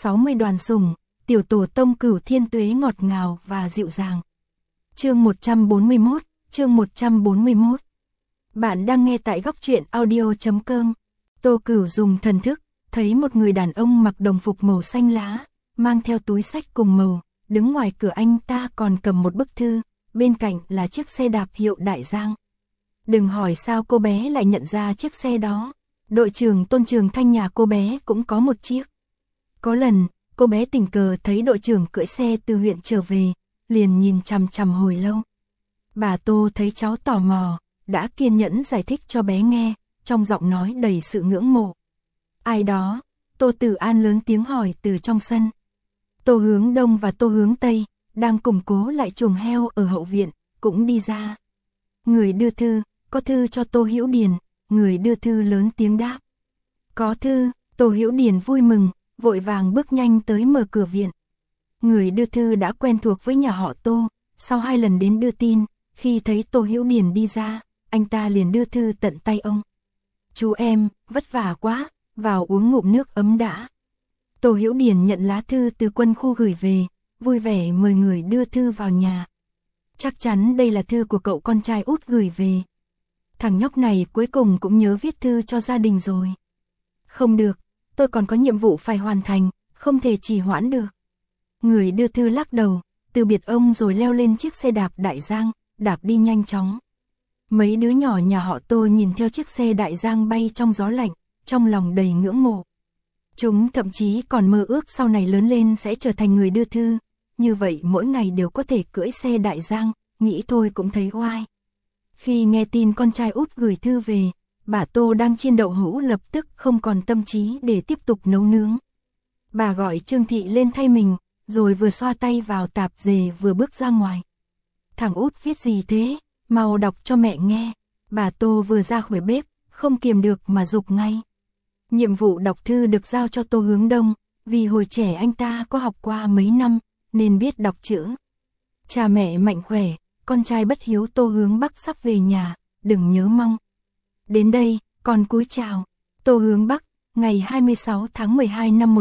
60 đoàn sủng, tiểu tổ tông Cửu Thiên Tuế ngọt ngào và dịu dàng. Chương 141, chương 141. Bạn đang nghe tại góc truyện audio.com. Tô Cửu dùng thần thức, thấy một người đàn ông mặc đồng phục màu xanh lá, mang theo túi xách cùng màu, đứng ngoài cửa anh ta còn cầm một bức thư, bên cạnh là chiếc xe đạp hiệu Đại Giang. Đừng hỏi sao cô bé lại nhận ra chiếc xe đó, đội trưởng Tôn Trường Thanh nhà cô bé cũng có một chiếc. Có lần, cô bé tình cờ thấy đội trưởng cưỡi xe từ huyện trở về, liền nhìn chằm chằm hồi lâu. Bà Tô thấy cháu tò mò, đã kiên nhẫn giải thích cho bé nghe, trong giọng nói đầy sự ngưỡng mộ. Ai đó? Tô Tử An lớn tiếng hỏi từ trong sân. Tô Hướng Đông và Tô Hướng Tây, đang củng cố lại chuồng heo ở hậu viện, cũng đi ra. Người đưa thư, có thư cho Tô Hữu Điền, người đưa thư lớn tiếng đáp. Có thư, Tô Hữu Điền vui mừng, vội vàng bước nhanh tới mở cửa viện. Người đưa thư đã quen thuộc với nhà họ Tô, sau 2 lần đến đưa tin, khi thấy Tô Hữu Điền đi ra, anh ta liền đưa thư tận tay ông. Chú em, vất vả quá, vào uống ngụm nước ấm đã. Tô Hữu Điền nhận lá thư từ quân khu gửi về, vui vẻ mời người đưa thư vào nhà. Chắc chắn đây là thư của cậu con trai út gửi về. Thằng nhóc này cuối cùng cũng nhớ viết thư cho gia đình rồi. Không được, tôi còn có nhiệm vụ phải hoàn thành, không thể trì hoãn được. Người đưa thư lắc đầu, từ biệt ông rồi leo lên chiếc xe đạp Đại Giang, đạp đi nhanh chóng. Mấy đứa nhỏ nhà họ Tô nhìn theo chiếc xe Đại Giang bay trong gió lạnh, trong lòng đầy ngưỡng mộ. Chúng thậm chí còn mơ ước sau này lớn lên sẽ trở thành người đưa thư, như vậy mỗi ngày đều có thể cưỡi xe Đại Giang, nghĩ thôi cũng thấy oai. Khi nghe tin con trai út gửi thư về, bà Tô đang chiên đậu hũ lập tức không còn tâm trí để tiếp tục nấu nướng. Bà gọi Trương Thị lên thay mình, rồi vừa xoa tay vào tạp dề vừa bước ra ngoài. Thằng út viết gì thế? Mau đọc cho mẹ nghe. Bà Tô vừa ra khỏi bếp, không kiềm được mà giục ngay. Nhiệm vụ đọc thư được giao cho Tô Hướng Đông, vì hồi trẻ anh ta có học qua mấy năm, nên biết đọc chữ. Cha mẹ mạnh khỏe, con trai bất hiếu Tô Hướng Bắc sắp về nhà, đừng nhớ mong. Đến đây, con cúi chào. Tô Hướng Bắc, ngày 26 tháng 12 năm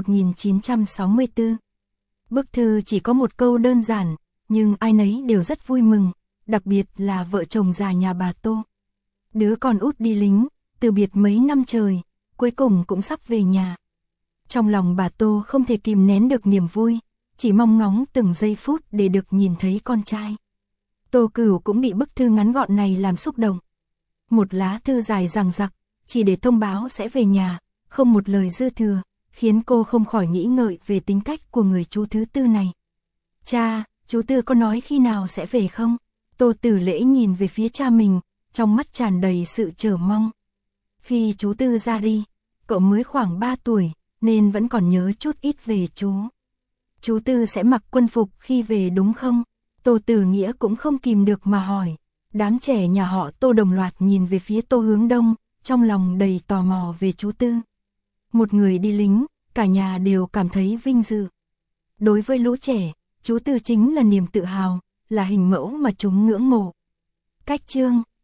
1964. Bức thư chỉ có một câu đơn giản, nhưng ai nấy đều rất vui mừng, đặc biệt là vợ chồng già nhà bà Tô. Đứa con út đi lính, từ biệt mấy năm trời, cuối cùng cũng sắp về nhà. Trong lòng bà Tô không thể kìm nén được niềm vui, chỉ mong ngóng từng giây phút để được nhìn thấy con trai. Tô Cửu cũng bị bức thư ngắn gọn này làm xúc động. Một lá thư dài dằng dặc, chỉ để thông báo sẽ về nhà, không một lời dư thừa, khiến cô không khỏi nghĩ ngợi về tính cách của người chú thứ tư này. Cha, chú Tư có nói khi nào sẽ về không? Tô Tử Lễ nhìn về phía cha mình, trong mắt tràn đầy sự chờ mong. Khi chú Tư ra đi, cậu mới khoảng 3 tuổi, nên vẫn còn nhớ chút ít về chú. Chú Tư sẽ mặc quân phục khi về đúng không? Tô Tử Nghĩa cũng không kìm được mà hỏi. Đám trẻ nhà họ Tô đồng loạt nhìn về phía Tô Hướng Đông, trong lòng đầy tò mò về chú Tư. Một người đi lính, cả nhà đều cảm thấy vinh dự. Đối với lũ trẻ, chú Tư chính là niềm tự hào, là hình mẫu mà chúng ngưỡng mộ. Cách chương